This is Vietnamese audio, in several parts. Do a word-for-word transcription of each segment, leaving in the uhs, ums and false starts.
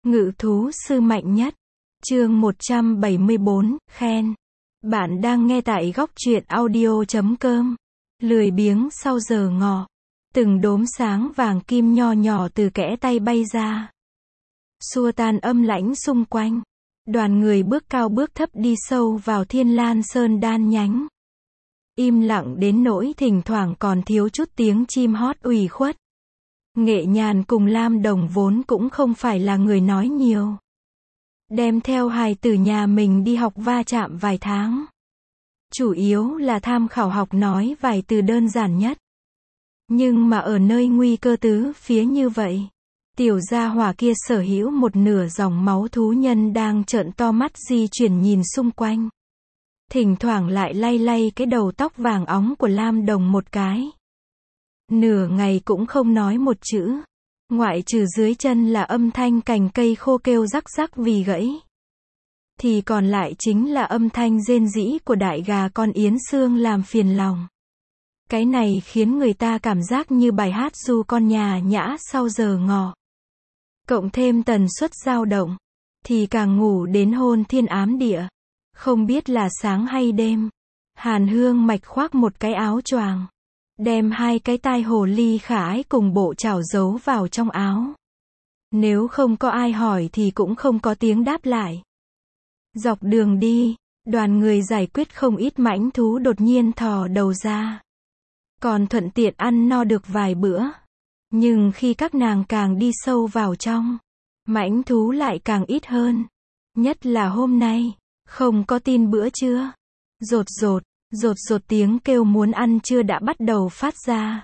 Ngự thú sư mạnh nhất. Chương một trăm bảy mươi bốn, khen. Bạn đang nghe tại góc truyện audio chấm com. Lười biếng sau giờ ngọ. Từng đốm sáng vàng kim nho nhỏ từ kẽ tay bay ra. Xua tan âm lãnh xung quanh. Đoàn người bước cao bước thấp đi sâu vào Thiên Lan Sơn đan nhánh. Im lặng đến nỗi thỉnh thoảng còn thiếu chút tiếng chim hót ủy khuất. Nghệ Nhàn cùng Lam Đồng vốn cũng không phải là người nói nhiều. Đem theo hài tử nhà mình đi học va chạm vài tháng. Chủ yếu là tham khảo học nói vài từ đơn giản nhất. Nhưng mà ở nơi nguy cơ tứ phía như vậy, tiểu gia hỏa kia sở hữu một nửa dòng máu thú nhân đang trợn to mắt di chuyển nhìn xung quanh. Thỉnh thoảng lại lay lay cái đầu tóc vàng óng của Lam Đồng một cái. Nửa ngày cũng không nói một chữ. Ngoại trừ dưới chân là âm thanh cành cây khô kêu rắc rắc vì gãy. Thì còn lại chính là âm thanh rên rĩ của đại gà con Yến Sương làm phiền lòng. Cái này khiến người ta cảm giác như bài hát du con nhà nhã sau giờ ngọ. Cộng thêm tần suất dao động, thì càng ngủ đến hôn thiên ám địa. Không biết là sáng hay đêm. Hàn Hương Mạch khoác một cái áo choàng, đem hai cái tai hồ ly khả ái cùng bộ chảo giấu vào trong áo. Nếu không có ai hỏi thì cũng không có tiếng đáp lại. Dọc đường đi, đoàn người giải quyết không ít mãnh thú đột nhiên thò đầu ra. Còn thuận tiện ăn no được vài bữa. Nhưng khi các nàng càng đi sâu vào trong, mãnh thú lại càng ít hơn. Nhất là hôm nay, không có tin bữa trưa. Rột rột, rột rột tiếng kêu muốn ăn trưa đã bắt đầu phát ra.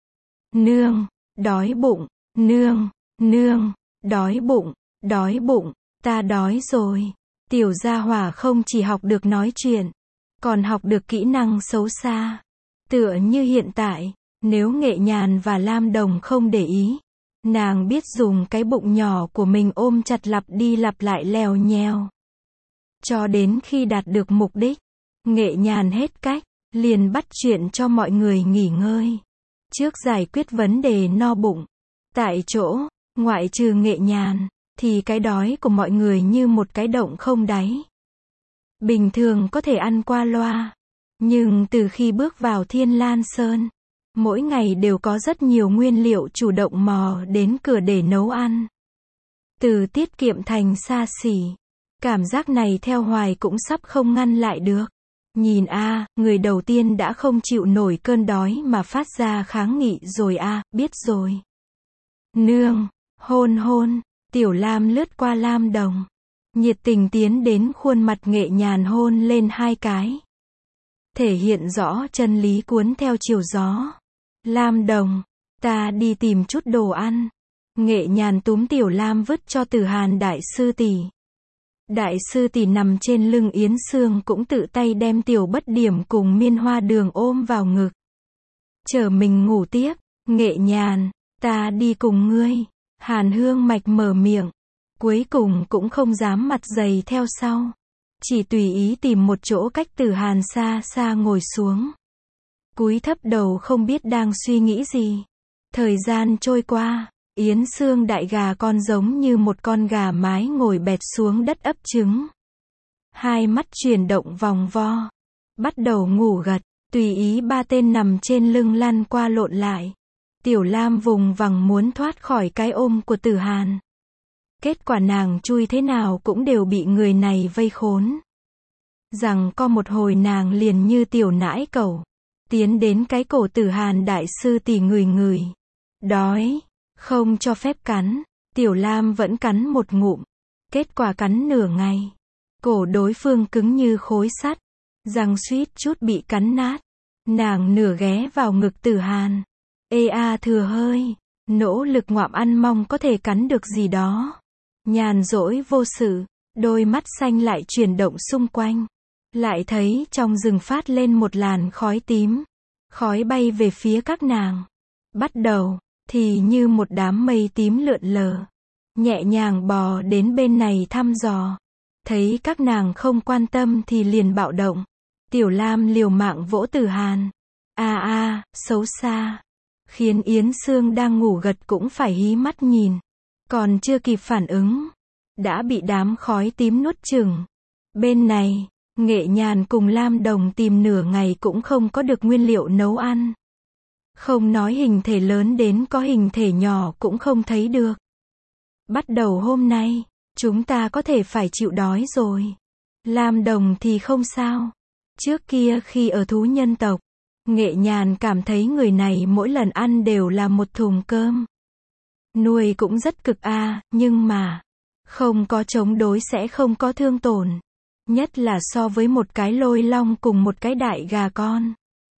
Nương, đói bụng, nương, nương, đói bụng, đói bụng, ta đói rồi. Tiểu gia hỏa không chỉ học được nói chuyện, còn học được kỹ năng xấu xa. Tựa như hiện tại, nếu Nghệ Nhàn và Lam Đồng không để ý, nàng biết dùng cái bụng nhỏ của mình ôm chặt lặp đi lặp lại lèo nhèo. Cho đến khi đạt được mục đích, Nghệ Nhàn hết cách, liền bắt chuyện cho mọi người nghỉ ngơi. Trước giải quyết vấn đề no bụng, tại chỗ, ngoại trừ Nghệ Nhàn, thì cái đói của mọi người như một cái động không đáy. Bình thường có thể ăn qua loa, nhưng từ khi bước vào Thiên Lan Sơn, mỗi ngày đều có rất nhiều nguyên liệu chủ động mò đến cửa để nấu ăn. Từ tiết kiệm thành xa xỉ, cảm giác này theo hoài cũng sắp không ngăn lại được. Nhìn a, à, người đầu tiên đã không chịu nổi cơn đói mà phát ra kháng nghị rồi a, à, biết rồi. Nương, hôn hôn, Tiểu Lam lướt qua Lam Đồng, nhiệt tình tiến đến khuôn mặt Nghệ Nhàn hôn lên hai cái. Thể hiện rõ chân lý cuốn theo chiều gió. Lam Đồng, ta đi tìm chút đồ ăn. Nghệ Nhàn túm Tiểu Lam vứt cho Tử Hàn đại sư tỷ. Đại sư tỷ nằm trên lưng Yến Sương cũng tự tay đem Tiểu Bất Điểm cùng Miên Hoa Đường ôm vào ngực. Chờ mình ngủ tiếp. Nghệ Nhàn, ta đi cùng ngươi. Hàn Hương Mạch mở miệng. Cuối cùng cũng không dám mặt dày theo sau. Chỉ tùy ý tìm một chỗ cách Tử Hàn xa xa ngồi xuống. Cúi thấp đầu không biết đang suy nghĩ gì. Thời gian trôi qua, Yến Sương đại gà con giống như một con gà mái ngồi bệt xuống đất ấp trứng. Hai mắt chuyển động vòng vo. Bắt đầu ngủ gật, tùy ý ba tên nằm trên lưng lăn qua lộn lại. Tiểu Lam vùng vằng muốn thoát khỏi cái ôm của Tử Hàn. Kết quả nàng chui thế nào cũng đều bị người này vây khốn. Rằng có một hồi nàng liền như tiểu nãi cẩu, tiến đến cái cổ Tử Hàn đại sư tỷ ngửi ngửi. Đói, không cho phép cắn. Tiểu Lam vẫn cắn một ngụm. Kết quả cắn nửa ngày. Cổ đối phương cứng như khối sắt. Răng suýt chút bị cắn nát. Nàng nửa ghé vào ngực Tử Hàn. Ê a thừa hơi. Nỗ lực ngoạm ăn mong có thể cắn được gì đó. Nhàn rỗi vô sự. Đôi mắt xanh lại chuyển động xung quanh. Lại thấy trong rừng phát lên một làn khói tím. Khói bay về phía các nàng. Bắt đầu, thì như một đám mây tím lượn lờ. Nhẹ nhàng bò đến bên này thăm dò. Thấy các nàng không quan tâm thì liền bạo động. Tiểu Lam liều mạng vỗ Tử Hàn. A a, xấu xa. Khiến Yến Sương đang ngủ gật cũng phải hí mắt nhìn. Còn chưa kịp phản ứng, đã bị đám khói tím nuốt chửng. Bên này, Nghệ Nhàn cùng Lam Đồng tìm nửa ngày cũng không có được nguyên liệu nấu ăn. Không nói hình thể lớn đến có hình thể nhỏ cũng không thấy được. Bắt đầu hôm nay, chúng ta có thể phải chịu đói rồi. Lam Đồng thì không sao. Trước kia khi ở thú nhân tộc, Nghệ Nhàn cảm thấy người này mỗi lần ăn đều là một thùng cơm. Nuôi cũng rất cực a, à, nhưng mà không có chống đối sẽ không có thương tổn. Nhất là so với một cái lôi long cùng một cái đại gà con.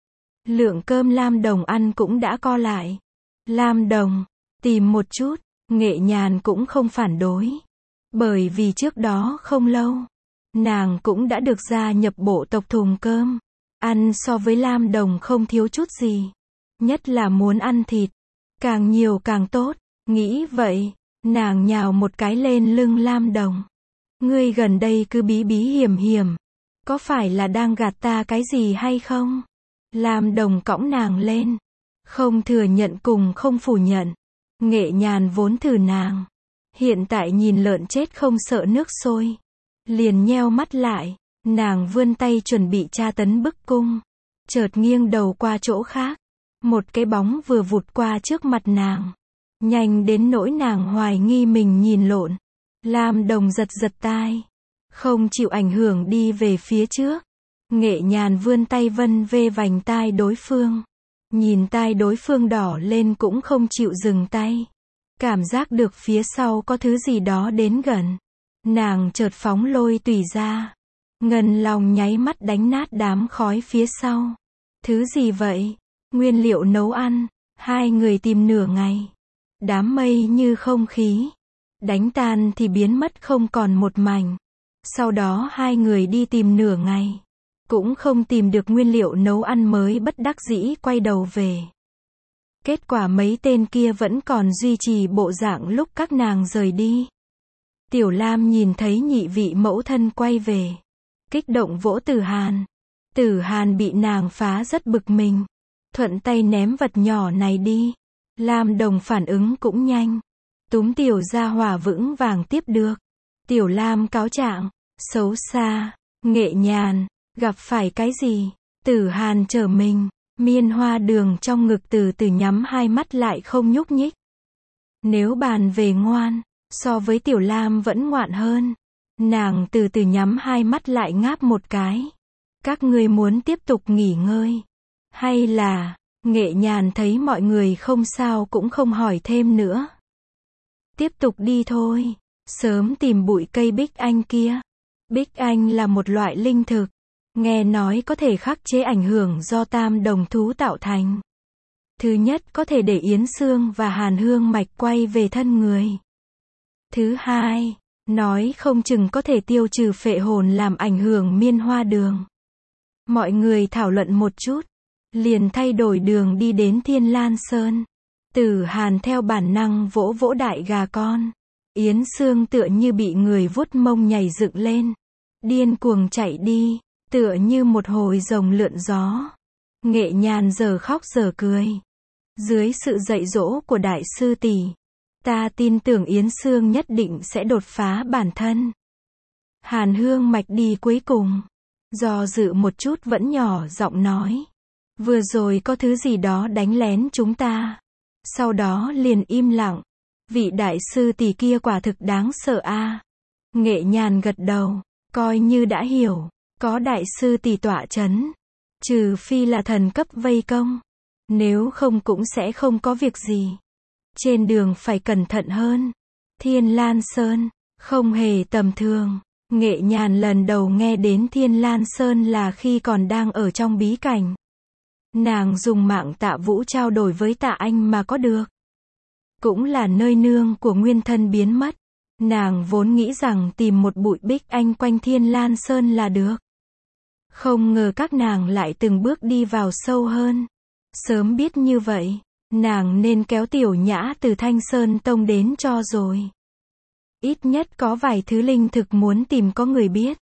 Lượng cơm Lam Đồng ăn cũng đã co lại. Lam Đồng, tìm một chút, Nghệ Nhàn cũng không phản đối. Bởi vì trước đó không lâu, nàng cũng đã được gia nhập bộ tộc thùng cơm. Ăn so với Lam Đồng không thiếu chút gì. Nhất là muốn ăn thịt. Càng nhiều càng tốt. Nghĩ vậy, nàng nhào một cái lên lưng Lam Đồng. Ngươi gần đây cứ bí bí hiểm hiểm. Có phải là đang gạt ta cái gì hay không? Lam Đồng cõng nàng lên. Không thừa nhận cùng không phủ nhận. Nghệ Nhàn vốn thử nàng. Hiện tại nhìn lợn chết không sợ nước sôi. Liền nheo mắt lại. Nàng vươn tay chuẩn bị tra tấn bức cung. Chợt nghiêng đầu qua chỗ khác. Một cái bóng vừa vụt qua trước mặt nàng. Nhanh đến nỗi nàng hoài nghi mình nhìn lộn. Lam Đồng giật giật tai. Không chịu ảnh hưởng đi về phía trước. Nghệ Nhàn vươn tay vân vê vành tai đối phương. Nhìn tai đối phương đỏ lên cũng không chịu dừng tay. Cảm giác được phía sau có thứ gì đó đến gần. Nàng chợt phóng lôi tùy ra. Ngân lòng nháy mắt đánh nát đám khói phía sau. Thứ gì vậy? Nguyên liệu nấu ăn. Hai người tìm nửa ngày. Đám mây như không khí. Đánh tan thì biến mất không còn một mảnh. Sau đó hai người đi tìm nửa ngày. Cũng không tìm được nguyên liệu nấu ăn mới bất đắc dĩ quay đầu về. Kết quả mấy tên kia vẫn còn duy trì bộ dạng lúc các nàng rời đi. Tiểu Lam nhìn thấy nhị vị mẫu thân quay về. Kích động vỗ Tử Hàn. Tử Hàn bị nàng phá rất bực mình. Thuận tay ném vật nhỏ này đi. Lam Đồng phản ứng cũng nhanh. Túm tiểu gia hỏa vững vàng tiếp được. Tiểu Lam cáo trạng. Xấu xa. Nghệ Nhàn. Gặp phải cái gì? Tử Hàn trở mình. Miên hoa đường trong ngực từ từ nhắm hai mắt lại không nhúc nhích. Nếu bàn về ngoan, so với Tiểu Lam vẫn ngoạn hơn. Nàng từ từ nhắm hai mắt lại ngáp một cái. Các ngươi muốn tiếp tục nghỉ ngơi? Hay là... Nghệ Nhàn thấy mọi người không sao cũng không hỏi thêm nữa. Tiếp tục đi thôi. Sớm tìm bụi cây Bích Anh kia. Bích Anh là một loại linh thực. Nghe nói có thể khắc chế ảnh hưởng do tam đồng thú tạo thành. Thứ nhất có thể để Yến Xương và Hàn Hương Mạch quay về thân người. Thứ hai, nói không chừng có thể tiêu trừ phệ hồn làm ảnh hưởng miên hoa đường. Mọi người thảo luận một chút. Liền thay đổi đường đi đến Thiên Lan Sơn. Tử Hàn theo bản năng vỗ vỗ đại gà con. Yến Xương tựa như bị người vuốt mông nhảy dựng lên. Điên cuồng chạy đi. Tựa như một hồi rồng lượn gió. Nghệ Nhàn giờ khóc giờ cười. Dưới sự dạy dỗ của đại sư tỷ, ta tin tưởng Yến Xương nhất định sẽ đột phá bản thân. Hàn Hương Mạch đi cuối cùng. Do dự một chút vẫn nhỏ giọng nói. Vừa rồi có thứ gì đó đánh lén chúng ta. Sau đó liền im lặng. Vị đại sư tỷ kia quả thực đáng sợ a. Nghệ Nhàn gật đầu. Coi như đã hiểu. Có đại sư tỷ tọa chấn. Trừ phi là thần cấp vây công. Nếu không cũng sẽ không có việc gì. Trên đường phải cẩn thận hơn. Thiên Lan Sơn. Không hề tầm thường. Nghệ Nhàn lần đầu nghe đến Thiên Lan Sơn là khi còn đang ở trong bí cảnh. Nàng dùng mạng Tạ Vũ trao đổi với Tạ Anh mà có được. Cũng là nơi nương của nguyên thân biến mất. Nàng vốn nghĩ rằng tìm một bụi Bích Anh quanh Thiên Lan Sơn là được. Không ngờ các nàng lại từng bước đi vào sâu hơn. Sớm biết như vậy, nàng nên kéo Tiểu Nhã từ Thanh Sơn Tông đến cho rồi. Ít nhất có vài thứ linh thực muốn tìm có người biết.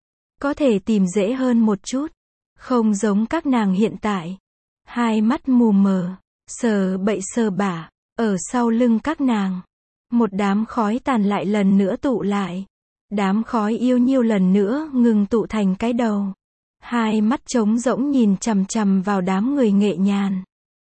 Có thể tìm dễ hơn một chút. Không giống các nàng hiện tại. Hai mắt mù mờ, sờ bậy sờ bả, ở sau lưng các nàng. Một đám khói tàn lại lần nữa tụ lại. Đám khói yêu nhiêu lần nữa ngừng tụ thành cái đầu. Hai mắt trống rỗng nhìn chằm chằm vào đám người Nghệ Nhàn.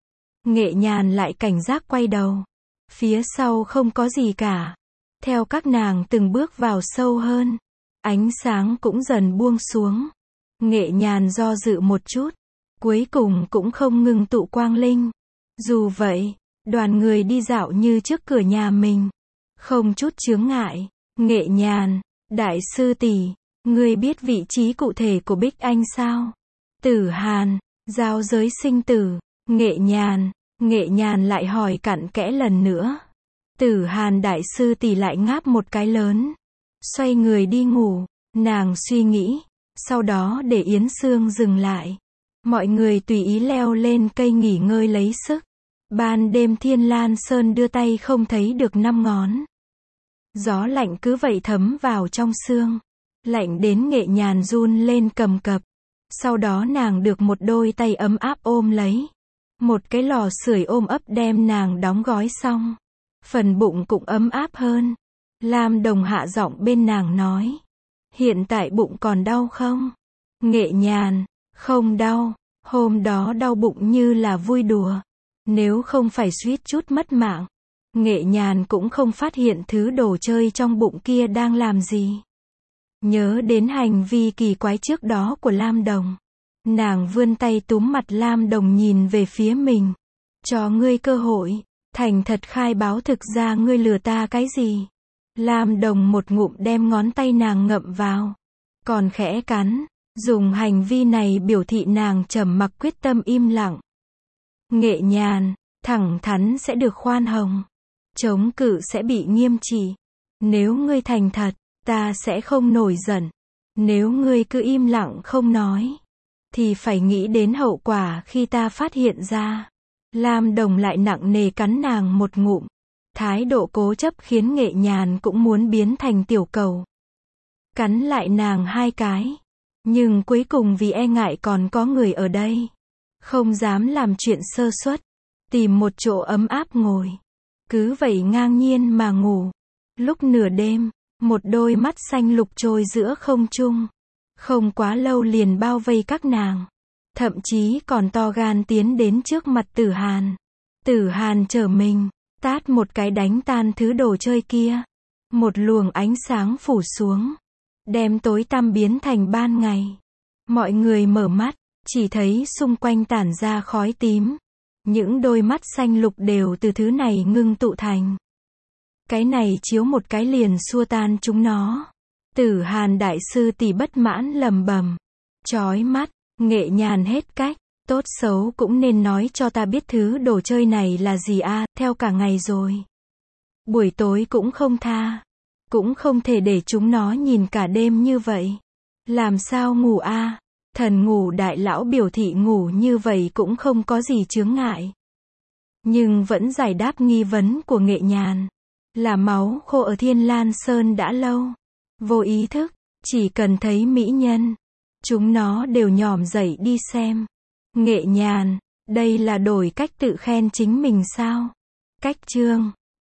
Nghệ Nhàn lại cảnh giác quay đầu. Phía sau không có gì cả. Theo các nàng từng bước vào sâu hơn, ánh sáng cũng dần buông xuống. Nghệ Nhàn do dự một chút, cuối cùng cũng không ngừng tụ quang linh. Dù vậy, đoàn người đi dạo như trước cửa nhà mình, không chút chướng ngại. Nghệ Nhàn, đại sư tỷ, ngươi biết vị trí cụ thể của Bích Anh sao? Tử Hàn, giao giới sinh tử. Nghệ Nhàn, Nghệ Nhàn lại hỏi cặn kẽ lần nữa. Tử Hàn đại sư tỷ lại ngáp một cái lớn, xoay người đi ngủ. Nàng suy nghĩ, sau đó để Yến Sương dừng lại. Mọi người tùy ý leo lên cây nghỉ ngơi lấy sức. Ban đêm Thiên Lan Sơn đưa tay không thấy được năm ngón. Gió lạnh cứ vậy thấm vào trong xương. Lạnh đến Nghệ Nhàn run lên cầm cập. Sau đó nàng được một đôi tay ấm áp ôm lấy. Một cái lò sưởi ôm ấp đem nàng đóng gói xong. Phần bụng cũng ấm áp hơn. Lam Đồng hạ giọng bên nàng nói. Hiện tại bụng còn đau không? Nghệ Nhàn, không đau. Hôm đó đau bụng như là vui đùa. Nếu không phải suýt chút mất mạng, Nghệ Nhàn cũng không phát hiện thứ đồ chơi trong bụng kia đang làm gì. Nhớ đến hành vi kỳ quái trước đó của Lam Đồng, nàng vươn tay túm mặt Lam Đồng nhìn về phía mình. Cho ngươi cơ hội, thành thật khai báo thực ra ngươi lừa ta cái gì. Lam Đồng một ngụm đem ngón tay nàng ngậm vào, còn khẽ cắn, dùng hành vi này biểu thị nàng trầm mặc quyết tâm im lặng. Nghệ Nhàn, thẳng thắn sẽ được khoan hồng, chống cự sẽ bị nghiêm trị. Nếu ngươi thành thật, ta sẽ không nổi giận. Nếu ngươi cứ im lặng không nói, thì phải nghĩ đến hậu quả khi ta phát hiện ra. Lam Đồng lại nặng nề cắn nàng một ngụm. Thái độ cố chấp khiến Nghệ Nhàn cũng muốn biến thành tiểu cầu. Cắn lại nàng hai cái. Nhưng cuối cùng vì e ngại còn có người ở đây, không dám làm chuyện sơ suất, tìm một chỗ ấm áp ngồi. Cứ vậy ngang nhiên mà ngủ. Lúc nửa đêm, một đôi mắt xanh lục trôi giữa không trung. Không quá lâu liền bao vây các nàng. Thậm chí còn to gan tiến đến trước mặt Tử Hàn. Tử Hàn trở mình, tát một cái đánh tan thứ đồ chơi kia. Một luồng ánh sáng phủ xuống, đem tối tăm biến thành ban ngày. Mọi người mở mắt, chỉ thấy xung quanh tản ra khói tím. Những đôi mắt xanh lục đều từ thứ này ngưng tụ thành. Cái này chiếu một cái liền xua tan chúng nó. Tử Hàn đại sư tỷ bất mãn lầm bầm. Chói mắt, Nghệ Nhàn hết cách. Tốt xấu cũng nên nói cho ta biết thứ đồ chơi này là gì a, à, theo cả ngày rồi. Buổi tối cũng không tha. Cũng không thể để chúng nó nhìn cả đêm như vậy. Làm sao ngủ a? À? Thần ngủ đại lão biểu thị ngủ như vậy cũng không có gì chướng ngại. Nhưng vẫn giải đáp nghi vấn của Nghệ Nhàn. Là máu khô ở Thiên Lan Sơn đã lâu. Vô ý thức, chỉ cần thấy mỹ nhân, chúng nó đều nhòm dậy đi xem. Nghệ Nhàn, đây là đổi cách tự khen chính mình sao? Cách chương